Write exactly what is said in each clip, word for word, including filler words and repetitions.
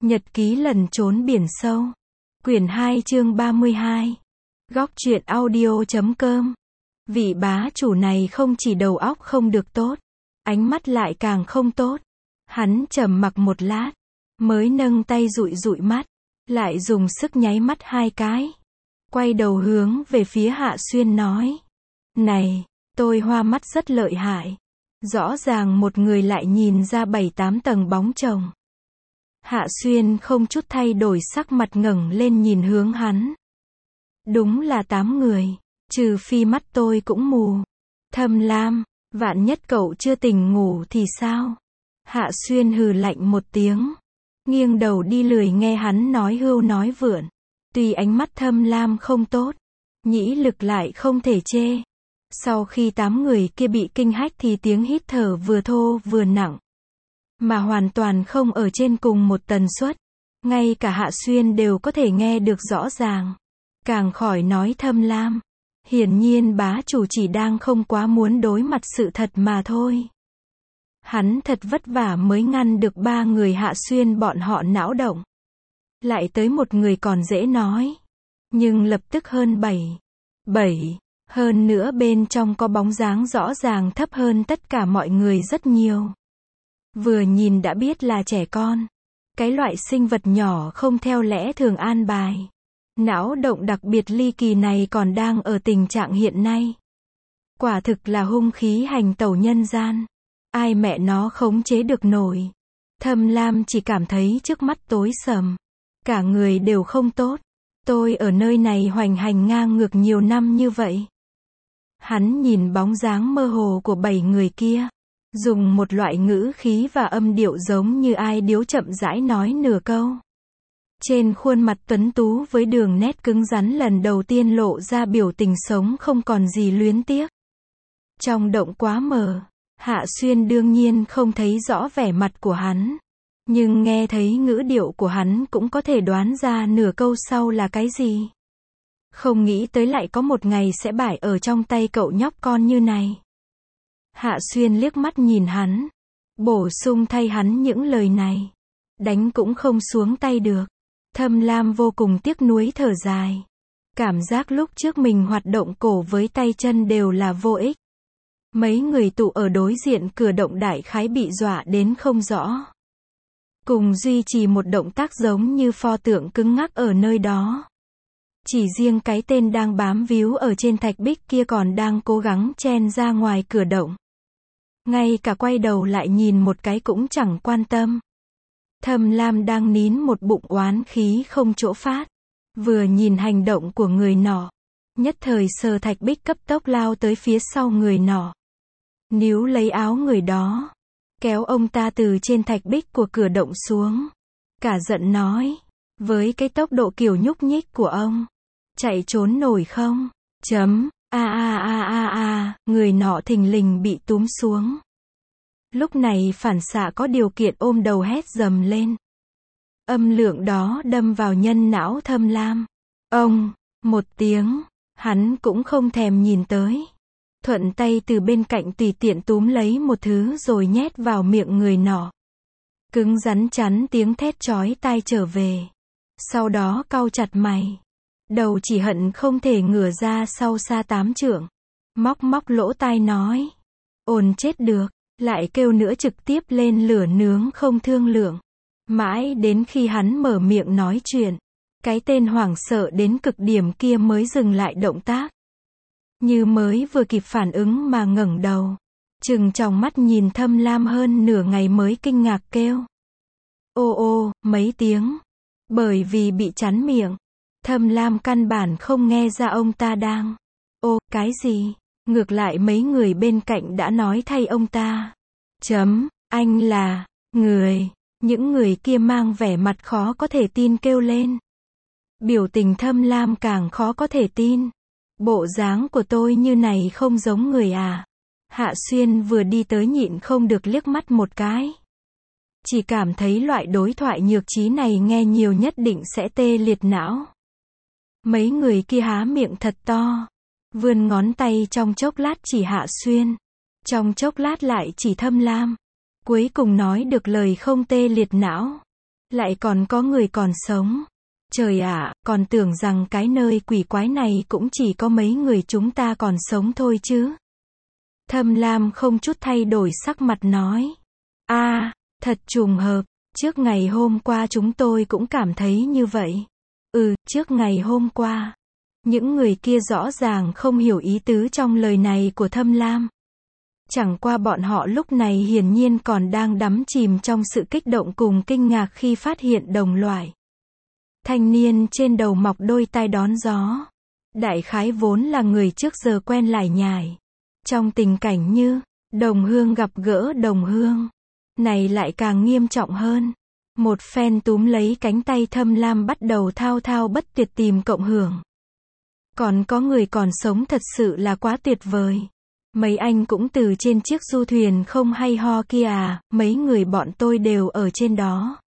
Nhật ký lần trốn biển sâu. Quyển hai chương ba mươi hai. Góc truyện audio.com. Vị bá chủ này không chỉ đầu óc không được tốt, ánh mắt lại càng không tốt. Hắn trầm mặc một lát, mới nâng tay dụi dụi mắt, lại dùng sức nháy mắt hai cái. Quay đầu hướng về phía Hạ Xuyên nói. Này, tôi hoa mắt rất lợi hại. Rõ ràng một người lại nhìn ra bảy tám tầng bóng chồng. Hạ Xuyên không chút thay đổi sắc mặt ngẩng lên nhìn hướng hắn. Đúng là tám người, trừ phi mắt tôi cũng mù. Thâm Lam, vạn nhất cậu chưa tỉnh ngủ thì sao? Hạ Xuyên hừ lạnh một tiếng, nghiêng đầu đi lười nghe hắn nói hưu nói vượn. Tuy ánh mắt Thâm Lam không tốt, nhĩ lực lại không thể chê. Sau khi tám người kia bị kinh hách thì tiếng hít thở vừa thô vừa nặng, mà hoàn toàn không ở trên cùng một tần suất. Ngay cả Hạ Xuyên đều có thể nghe được rõ ràng. Càng khỏi nói Thâm Lam. Hiển nhiên bá chủ chỉ đang không quá muốn đối mặt sự thật mà thôi. Hắn thật vất vả mới ngăn được ba người Hạ Xuyên bọn họ não động. Lại tới một người còn dễ nói. Nhưng lập tức hơn bảy. Bảy. Hơn nữa bên trong có bóng dáng rõ ràng thấp hơn tất cả mọi người rất nhiều. Vừa nhìn đã biết là trẻ con. Cái loại sinh vật nhỏ không theo lẽ thường an bài. Não động đặc biệt ly kỳ này còn đang ở tình trạng hiện nay. Quả thực là hung khí hành tẩu nhân gian. Ai mẹ nó khống chế được nổi. Thâm Lam chỉ cảm thấy trước mắt tối sầm. Cả người đều không tốt. Tôi ở nơi này hoành hành ngang ngược nhiều năm như vậy. Hắn nhìn bóng dáng mơ hồ của bảy người kia. Dùng một loại ngữ khí và âm điệu giống như ai điếu chậm rãi nói nửa câu. Trên khuôn mặt tuấn tú với đường nét cứng rắn lần đầu tiên lộ ra biểu tình sống không còn gì luyến tiếc. Trong động quá mờ, Hạ Xuyên đương nhiên không thấy rõ vẻ mặt của hắn. Nhưng nghe thấy ngữ điệu của hắn cũng có thể đoán ra nửa câu sau là cái gì. Không nghĩ tới lại có một ngày sẽ bại ở trong tay cậu nhóc con như này. Hạ Xuyên liếc mắt nhìn hắn, bổ sung thay hắn những lời này. Đánh cũng không xuống tay được. Thâm Lam vô cùng tiếc nuối thở dài. Cảm giác lúc trước mình hoạt động cổ với tay chân đều là vô ích. Mấy người tụ ở đối diện cửa động đại khái bị dọa đến không rõ. Cùng duy trì một động tác giống như pho tượng cứng ngắc ở nơi đó. Chỉ riêng cái tên đang bám víu ở trên thạch bích kia còn đang cố gắng chen ra ngoài cửa động. Ngay cả quay đầu lại nhìn một cái cũng chẳng quan tâm. Thâm Lam đang nín một bụng oán khí không chỗ phát. Vừa nhìn hành động của người nọ, nhất thời sờ thạch bích cấp tốc lao tới phía sau người nọ. Níu lấy áo người đó, kéo ông ta từ trên thạch bích của cửa động xuống. Cả giận nói, với cái tốc độ kiểu nhúc nhích của ông, chạy trốn nổi không? Chấm, a a a a a, người nọ thình lình bị túm xuống. Lúc này phản xạ có điều kiện ôm đầu hét dầm lên. Âm lượng đó đâm vào nhân não Thâm Lam. Ông, một tiếng, hắn cũng không thèm nhìn tới. Thuận tay từ bên cạnh tùy tiện túm lấy một thứ rồi nhét vào miệng người nọ. Cứng rắn chắn tiếng thét chói tai trở về. Sau đó cau chặt mày. Đầu chỉ hận không thể ngửa ra sau xa tám trượng. Móc móc lỗ tai nói. Ồn chết được. Lại kêu nữa trực tiếp lên lửa nướng không thương lượng. Mãi đến khi hắn mở miệng nói chuyện, cái tên hoảng sợ đến cực điểm kia mới dừng lại động tác. Như mới vừa kịp phản ứng mà ngẩng đầu. Trừng tròng mắt nhìn Thâm Lam hơn nửa ngày mới kinh ngạc kêu. Ô ô, mấy tiếng. Bởi vì bị chắn miệng. Thâm Lam căn bản không nghe ra ông ta đang. Ô, cái gì? Ngược lại mấy người bên cạnh đã nói thay ông ta. Chấm, anh là, người, những người kia mang vẻ mặt khó có thể tin kêu lên. Biểu tình Thâm Lam càng khó có thể tin. Bộ dáng của tôi như này không giống người à. Hạ Xuyên vừa đi tới nhịn không được liếc mắt một cái. Chỉ cảm thấy loại đối thoại nhược trí này nghe nhiều nhất định sẽ tê liệt não. Mấy người kia há miệng thật to. Vươn ngón tay trong chốc lát chỉ Hạ Xuyên. Trong chốc lát lại chỉ Thâm Lam. Cuối cùng nói được lời không tê liệt não. Lại còn có người còn sống. Trời ạ, còn tưởng rằng cái nơi quỷ quái này cũng chỉ có mấy người chúng ta còn sống thôi chứ. Thâm Lam không chút thay đổi sắc mặt nói. A, à, thật trùng hợp, trước ngày hôm qua chúng tôi cũng cảm thấy như vậy. Ừ, trước ngày hôm qua. Những người kia rõ ràng không hiểu ý tứ trong lời này của Thâm Lam. Chẳng qua bọn họ lúc này hiển nhiên còn đang đắm chìm trong sự kích động cùng kinh ngạc khi phát hiện đồng loại. Thanh niên trên đầu mọc đôi tai đón gió. Đại khái vốn là người trước giờ quen lải nhải. Trong tình cảnh như, đồng hương gặp gỡ đồng hương. Này lại càng nghiêm trọng hơn. Một phen túm lấy cánh tay Thâm Lam bắt đầu thao thao bất tuyệt tìm cộng hưởng. Còn có người còn sống thật sự là quá tuyệt vời. Mấy anh cũng từ trên chiếc du thuyền không hay ho kia à, mấy người bọn tôi đều ở trên đó.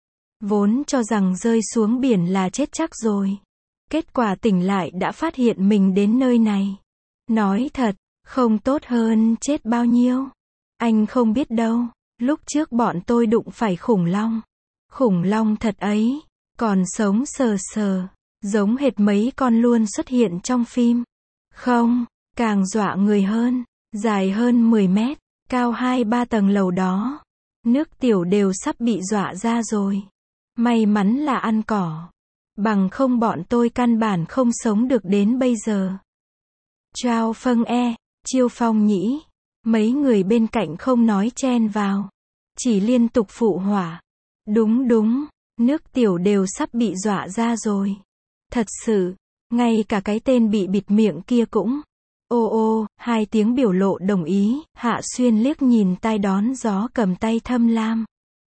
Vốn cho rằng rơi xuống biển là chết chắc rồi. Kết quả tỉnh lại đã phát hiện mình đến nơi này. Nói thật, không tốt hơn chết bao nhiêu. Anh không biết đâu, lúc trước bọn tôi đụng phải khủng long. Khủng long thật ấy, còn sống sờ sờ, giống hệt mấy con luôn xuất hiện trong phim. Không, càng dọa người hơn, dài hơn mười mét, cao hai ba tầng lầu đó. Nước tiểu đều sắp bị dọa ra rồi. May mắn là ăn cỏ. Bằng không bọn tôi căn bản không sống được đến bây giờ. Trao phân e, Chiêu Phong nhĩ. Mấy người bên cạnh không nói chen vào. Chỉ liên tục phụ họa. Đúng đúng, nước tiểu đều sắp bị dọa ra rồi. Thật sự, ngay cả cái tên bị bịt miệng kia cũng. Ô ô, hai tiếng biểu lộ đồng ý, Hạ Xuyên liếc nhìn tai đón gió cầm tay Thâm Lam.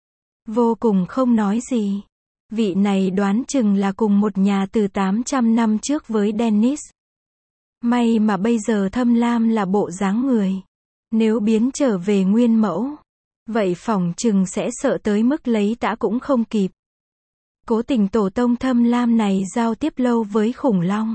Vô cùng không nói gì. Vị này đoán chừng là cùng một nhà từ tám trăm năm trước với Dennis. May mà bây giờ Thâm Lam là bộ dáng người. Nếu biến trở về nguyên mẫu, vậy phỏng chừng sẽ sợ tới mức lấy tã cũng không kịp. Cố tình tổ tông Thâm Lam này giao tiếp lâu với khủng long.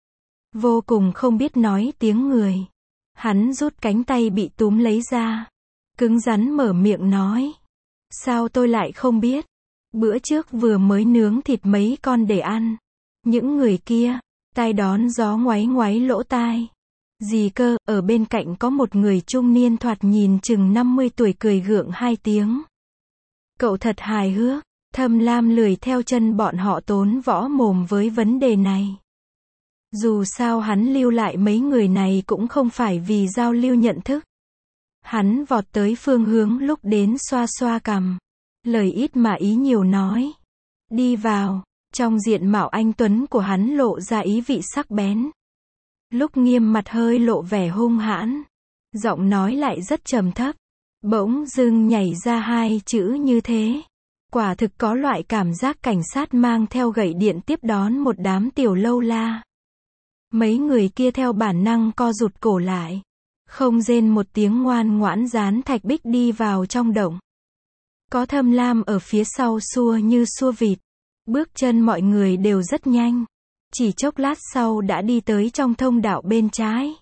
Vô cùng không biết nói tiếng người. Hắn rút cánh tay bị túm lấy ra. Cứng rắn mở miệng nói. Sao tôi lại không biết? Bữa trước vừa mới nướng thịt mấy con để ăn. Những người kia, tai đón gió ngoáy ngoáy lỗ tai. Gì cơ, ở bên cạnh có một người trung niên thoạt nhìn chừng năm mươi tuổi cười gượng hai tiếng. Cậu thật hài hước. Thâm Lam lười theo chân bọn họ tốn võ mồm với vấn đề này. Dù sao hắn lưu lại mấy người này cũng không phải vì giao lưu nhận thức. Hắn vọt tới phương hướng lúc đến xoa xoa cằm. Lời ít mà ý nhiều nói. Đi vào, trong diện mạo anh tuấn của hắn lộ ra ý vị sắc bén. Lúc nghiêm mặt hơi lộ vẻ hung hãn. Giọng nói lại rất trầm thấp. Bỗng dưng nhảy ra hai chữ như thế. Quả thực có loại cảm giác cảnh sát mang theo gậy điện tiếp đón một đám tiểu lâu la. Mấy người kia theo bản năng co rụt cổ lại. Không rên một tiếng ngoan ngoãn dán thạch bích đi vào trong động. Có Thâm Lam ở phía sau xua như xua vịt. Bước chân mọi người đều rất nhanh. Chỉ chốc lát sau đã đi tới trong thông đạo bên trái.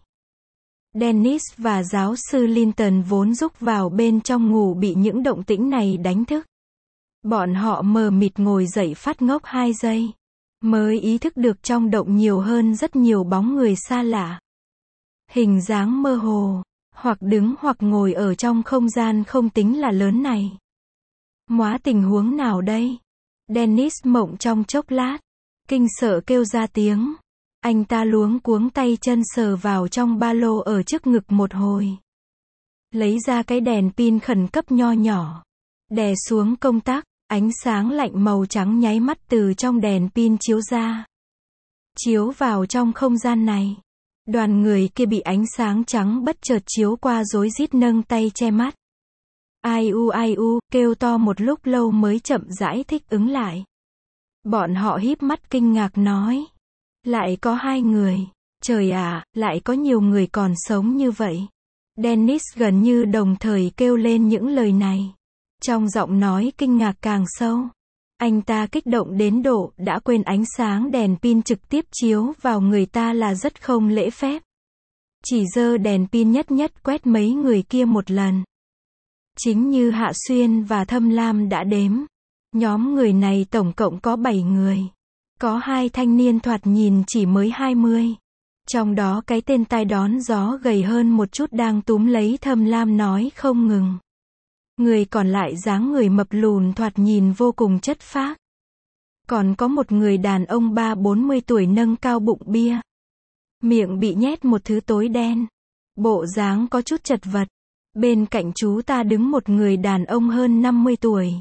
Dennis và giáo sư Linton vốn rúc vào bên trong ngủ bị những động tĩnh này đánh thức. Bọn họ mờ mịt ngồi dậy phát ngốc hai giây. Mới ý thức được trong động nhiều hơn rất nhiều bóng người xa lạ. Hình dáng mơ hồ. Hoặc đứng hoặc ngồi ở trong không gian không tính là lớn này. Móa tình huống nào đây? Dennis mộng trong chốc lát. Kinh sợ kêu ra tiếng. Anh ta luống cuống tay chân sờ vào trong ba lô ở trước ngực một hồi. Lấy ra cái đèn pin khẩn cấp nho nhỏ. Đè xuống công tắc, ánh sáng lạnh màu trắng nháy mắt từ trong đèn pin chiếu ra. Chiếu vào trong không gian này. Đoàn người kia bị ánh sáng trắng bất chợt chiếu qua rối rít nâng tay che mắt. Ai u ai u, kêu to một lúc lâu mới chậm rãi thích ứng lại. Bọn họ híp mắt kinh ngạc nói. Lại có hai người. Trời ạ, lại có nhiều người còn sống như vậy. Dennis gần như đồng thời kêu lên những lời này. Trong giọng nói kinh ngạc càng sâu. Anh ta kích động đến độ đã quên ánh sáng đèn pin trực tiếp chiếu vào người ta là rất không lễ phép. Chỉ giơ đèn pin nhất nhất quét mấy người kia một lần. Chính như Hạ Xuyên và Thâm Lam đã đếm. Nhóm người này tổng cộng có bảy người. Có hai thanh niên thoạt nhìn chỉ mới hai mươi. Trong đó cái tên tai đón gió gầy hơn một chút đang túm lấy Thâm Lam nói không ngừng. Người còn lại dáng người mập lùn thoạt nhìn vô cùng chất phác. Còn có một người đàn ông ba bốn mươi tuổi nâng cao bụng bia. Miệng bị nhét một thứ tối đen. Bộ dáng có chút chật vật. Bên cạnh chú ta đứng một người đàn ông hơn năm mươi tuổi.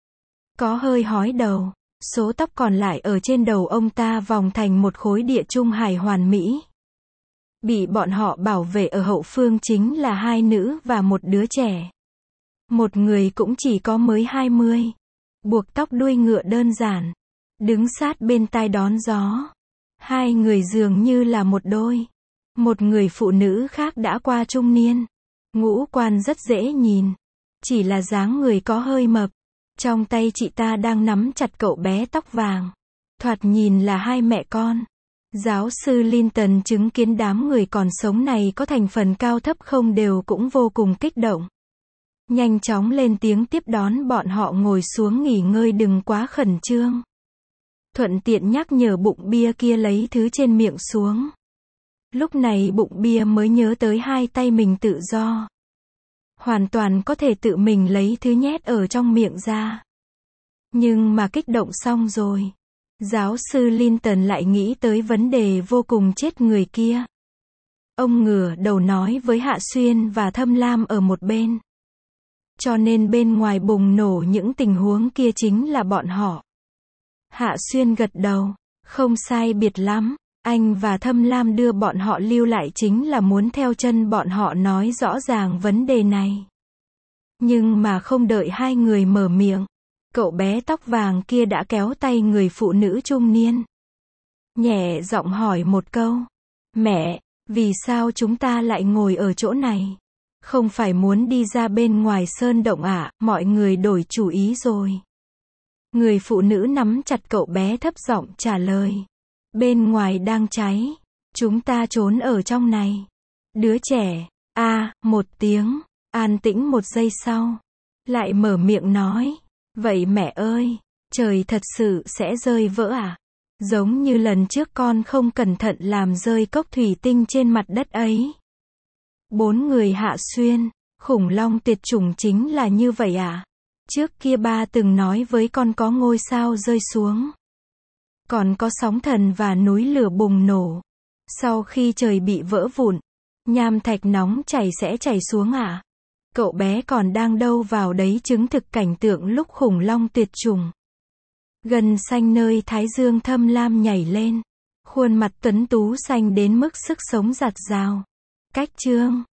Có hơi hói đầu. Số tóc còn lại ở trên đầu ông ta vòng thành một khối địa trung hải hoàn mỹ. Bị bọn họ bảo vệ ở hậu phương chính là hai nữ và một đứa trẻ. Một người cũng chỉ có mới hai mươi. Buộc tóc đuôi ngựa đơn giản. Đứng sát bên tai đón gió. Hai người dường như là một đôi. Một người phụ nữ khác đã qua trung niên. Ngũ quan rất dễ nhìn. Chỉ là dáng người có hơi mập. Trong tay chị ta đang nắm chặt cậu bé tóc vàng. Thoạt nhìn là hai mẹ con. Giáo sư Linton chứng kiến đám người còn sống này có thành phần cao thấp không đều cũng vô cùng kích động. Nhanh chóng lên tiếng tiếp đón bọn họ ngồi xuống nghỉ ngơi đừng quá khẩn trương. Thuận tiện nhắc nhở bụng bia kia lấy thứ trên miệng xuống. Lúc này bụng bia mới nhớ tới hai tay mình tự do. Hoàn toàn có thể tự mình lấy thứ nhét ở trong miệng ra. Nhưng mà kích động xong rồi. Giáo sư Linton lại nghĩ tới vấn đề vô cùng chết người kia. Ông ngửa đầu nói với Hạ Xuyên và Thâm Lam ở một bên. Cho nên bên ngoài bùng nổ những tình huống kia chính là bọn họ. Hạ Xuyên gật đầu. Không sai biệt lắm. Anh và Thâm Lam đưa bọn họ lưu lại chính là muốn theo chân bọn họ nói rõ ràng vấn đề này. Nhưng mà không đợi hai người mở miệng. Cậu bé tóc vàng kia đã kéo tay người phụ nữ trung niên. Nhẹ giọng hỏi một câu. Mẹ, vì sao chúng ta lại ngồi ở chỗ này? Không phải muốn đi ra bên ngoài sơn động à? Mọi người đổi chủ ý rồi. Người phụ nữ nắm chặt cậu bé thấp giọng trả lời. Bên ngoài đang cháy. Chúng ta trốn ở trong này. Đứa trẻ, a à, một tiếng, an tĩnh một giây sau. Lại mở miệng nói. Vậy mẹ ơi, trời thật sự sẽ rơi vỡ à? Giống như lần trước con không cẩn thận làm rơi cốc thủy tinh trên mặt đất ấy. Bốn người Hạ Xuyên, khủng long tuyệt chủng chính là như vậy à? Trước kia ba từng nói với con có ngôi sao rơi xuống. Còn có sóng thần và núi lửa bùng nổ. Sau khi trời bị vỡ vụn, nham thạch nóng chảy sẽ chảy xuống à? Cậu bé còn đang đâu vào đấy chứng thực cảnh tượng lúc khủng long tuyệt chủng. Gần xanh nơi thái dương Thâm Lam nhảy lên. Khuôn mặt tuấn tú xanh đến mức sức sống giạt rào. Cách chương